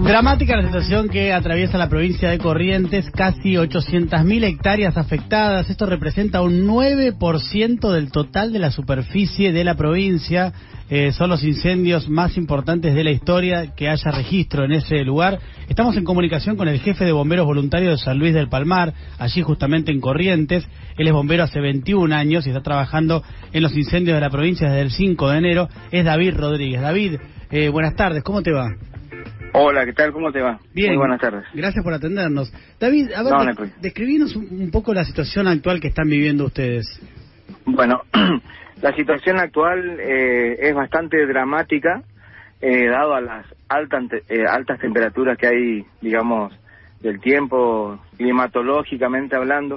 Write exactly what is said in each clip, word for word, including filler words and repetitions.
Dramática la situación que atraviesa la provincia de Corrientes, casi ochocientas mil hectáreas afectadas. Esto representa un nueve por ciento del total de la superficie de la provincia. Eh, son los incendios más importantes de la historia que haya registro en ese lugar. Estamos en comunicación con el jefe de bomberos voluntarios de San Luis del Palmar, allí justamente en Corrientes. Él es bombero hace veintiún años y está trabajando en los incendios de la provincia desde el cinco de enero. Es David Rodríguez. David, eh, buenas tardes, ¿cómo te va? Hola, ¿qué tal? ¿Cómo te va? Bien. Muy buenas tardes. Gracias por atendernos. David, a ver, no, de, no describinos un, un poco la situación actual que están viviendo ustedes. Bueno, la situación actual eh, es bastante dramática, eh, dado a las altas, eh, altas temperaturas que hay, digamos, del tiempo, climatológicamente hablando,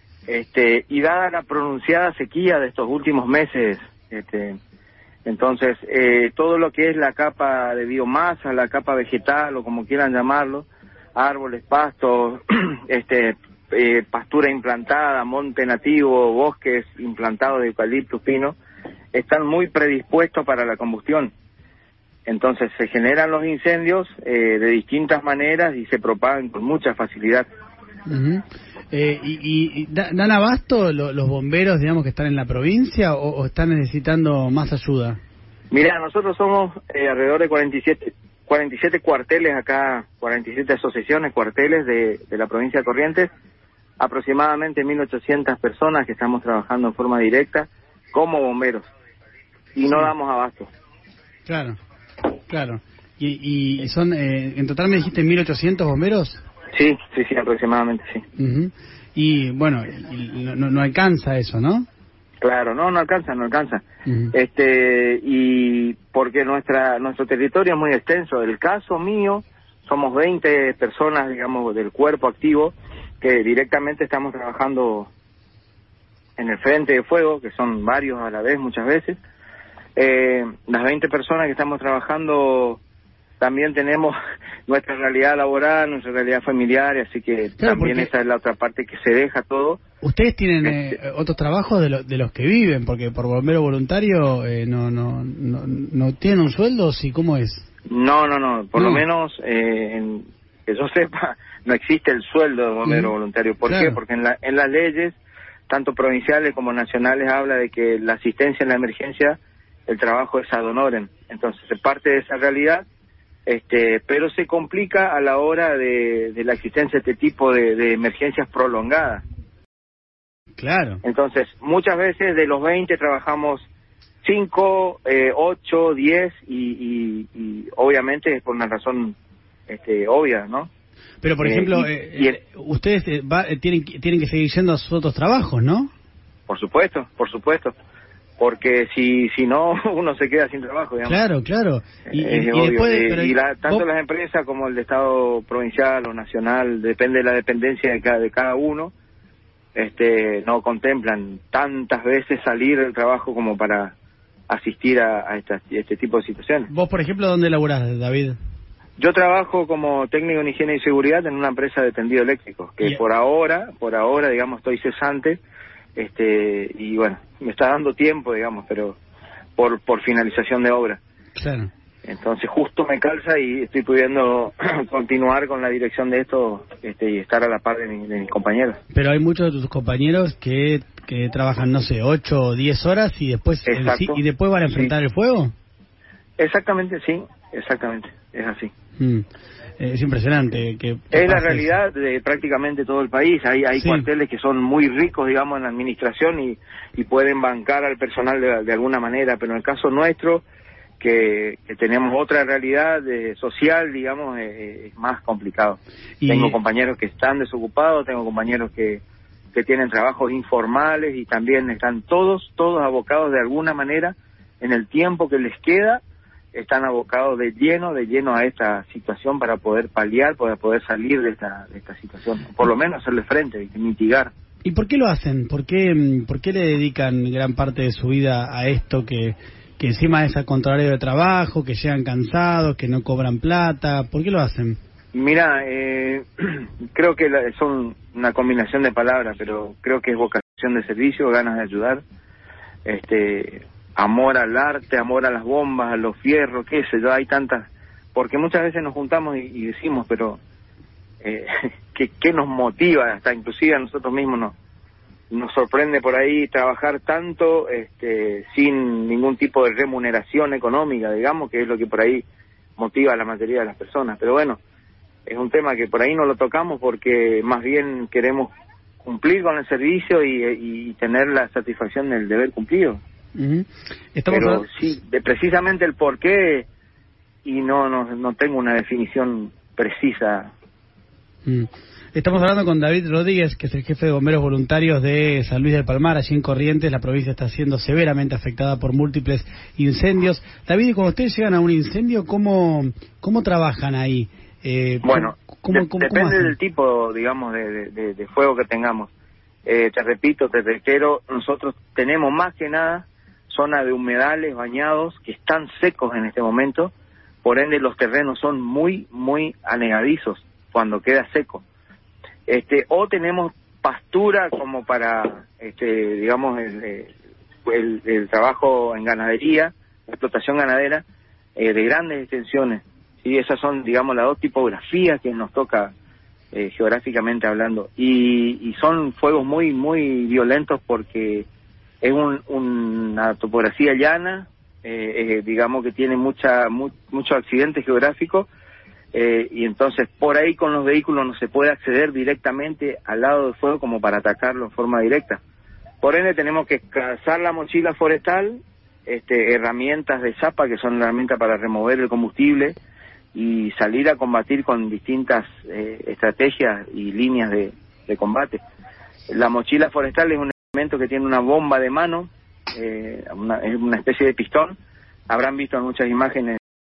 este, y dada la pronunciada sequía de estos últimos meses, este, entonces, eh, todo lo que es la capa de biomasa, la capa vegetal o como quieran llamarlo, árboles, pastos, este, eh, pastura implantada, monte nativo, bosques implantados de eucaliptus, pino, están muy predispuestos para la combustión. Entonces, se generan los incendios eh, de distintas maneras y se propagan con mucha facilidad. Uh-huh. Eh, y, y ¿Dan abasto lo, los bomberos, digamos, que están en la provincia o, o están necesitando más ayuda? Mira, nosotros somos eh, alrededor de cuarenta y siete, cuarenta y siete cuarteles acá, cuarenta y siete asociaciones, cuarteles de, de la provincia de Corrientes, aproximadamente mil ochocientas personas que estamos trabajando en forma directa como bomberos y no damos abasto. Claro, claro. ¿Y, y son, eh, en total me dijiste mil ochocientos bomberos? Sí, sí, sí, aproximadamente, sí. Uh-huh. Y bueno, y no, no alcanza eso, ¿no? Claro, no, no alcanza, no alcanza. Uh-huh. Este, y porque nuestra nuestro territorio es muy extenso. El caso mío, somos veinte personas, digamos, del cuerpo activo, que directamente estamos trabajando en el frente de fuego, que son varios a la vez muchas veces. Eh, las veinte personas que estamos trabajando también tenemos nuestra realidad laboral, nuestra realidad familiar, así que claro, también esa es la otra parte que se deja todo. ¿Ustedes tienen eh, otros trabajos de, lo, de los que viven? Porque por bombero voluntario eh, no, no no no tienen un sueldo, ¿sí? ¿Cómo es? No, no, no, por no. lo menos eh, en, que yo sepa, no existe el sueldo de bombero mm, voluntario. ¿Por claro. qué? Porque en, la, en las leyes, tanto provinciales como nacionales, habla de que la asistencia en la emergencia, el trabajo es ad honorem. Entonces, se parte de esa realidad. Este, pero se complica a la hora de, de la existencia de este tipo de, de emergencias prolongadas. Claro. Entonces, muchas veces de los veinte trabajamos cinco, eh, ocho, diez y, y, y obviamente es por una razón este, obvia, ¿no? Pero, por eh, ejemplo, y, eh, y el, ustedes eh, va, tienen, tienen que seguir yendo a sus otros trabajos, ¿no? Por supuesto, por supuesto. Porque si si no, uno se queda sin trabajo, digamos. Claro, claro. Y, y, y, después, eh, pero, y la, tanto vos... las empresas como el Estado provincial o nacional, depende de la dependencia de cada, de cada uno, este no contemplan tantas veces salir del trabajo como para asistir a, a, esta, a este tipo de situaciones. ¿Vos, por ejemplo, dónde laburás, David? Yo trabajo como técnico en higiene y seguridad en una empresa de tendido eléctrico, que yeah. por ahora, por ahora, digamos, estoy cesante. Este y bueno, me está dando tiempo, digamos, pero por por finalización de obra. Claro. Entonces justo me calza y estoy pudiendo continuar con la dirección de esto este, y estar a la par de, mi, de mis compañeros. Pero hay muchos de tus compañeros que que trabajan, no sé, ocho o diez horas y después sí, y después van a enfrentar sí. el fuego. Exactamente, sí, exactamente, es así. Mm. Es impresionante. que, que Es la realidad eso. de prácticamente todo el país. Hay hay sí. cuarteles que son muy ricos, digamos, en la administración y, y pueden bancar al personal de, de alguna manera, pero en el caso nuestro, que, que tenemos otra realidad de, social, digamos, es, es más complicado. Y... Tengo compañeros que están desocupados, tengo compañeros que, que tienen trabajos informales y también están todos, todos abocados de alguna manera en el tiempo que les queda. Están abocados de lleno, de lleno a esta situación para poder paliar, para poder salir de esta, de esta situación, por lo menos hacerle frente y mitigar. ¿Y por qué lo hacen? ¿Por qué, por qué le dedican gran parte de su vida a esto que, que encima es al contrario de trabajo, que llegan cansados, que no cobran plata? ¿Por qué lo hacen? Mira, eh, creo que la, son una combinación de palabras, pero creo que es vocación de servicio, ganas de ayudar, este... amor al arte, amor a las bombas, a los fierros, qué sé yo, hay tantas porque muchas veces nos juntamos y, y decimos, pero eh, ¿qué, qué nos motiva? Hasta inclusive a nosotros mismos nos, nos sorprende por ahí trabajar tanto este, sin ningún tipo de remuneración económica, digamos, que es lo que por ahí motiva a la mayoría de las personas. Pero bueno, es un tema que por ahí no lo tocamos porque más bien queremos cumplir con el servicio y, y tener la satisfacción del deber cumplido. Uh-huh. Estamos Pero hablando... sí, de precisamente el por qué, y no, no, no tengo una definición precisa. Mm. Estamos hablando con David Rodríguez, que es el jefe de bomberos voluntarios de San Luis del Palmar, allí en Corrientes. La provincia está siendo severamente afectada por múltiples incendios. David, y cuando ustedes llegan a un incendio, ¿cómo, cómo trabajan ahí? Eh, bueno, ¿cómo, de, cómo, depende cómo del tipo, digamos, de, de, de fuego que tengamos. Eh, te repito, te reitero, nosotros tenemos más que nada zona de humedales, bañados, que están secos en este momento, por ende los terrenos son muy, muy anegadizos cuando queda seco. Este, o tenemos pastura como para, este, digamos, el, el, el trabajo en ganadería, la explotación ganadera, eh, de grandes extensiones. ¿Sí? Esas son, digamos, las dos tipografías que nos toca eh, geográficamente hablando. Y, y son fuegos muy, muy violentos porque es un, una topografía llana, eh, eh, digamos que tiene mucha mu, mucho accidente geográfico. Eh, y entonces por ahí con los vehículos no se puede acceder directamente al lado del fuego como para atacarlo en forma directa. Por ende tenemos que calzar la mochila forestal, este, herramientas de zapa, que son herramientas para remover el combustible, y salir a combatir con distintas eh, estrategias y líneas de, de combate. La mochila forestal es un elemento que tiene una bomba de mano, eh, una, es una especie de pistón. Habrán visto en muchas imágenes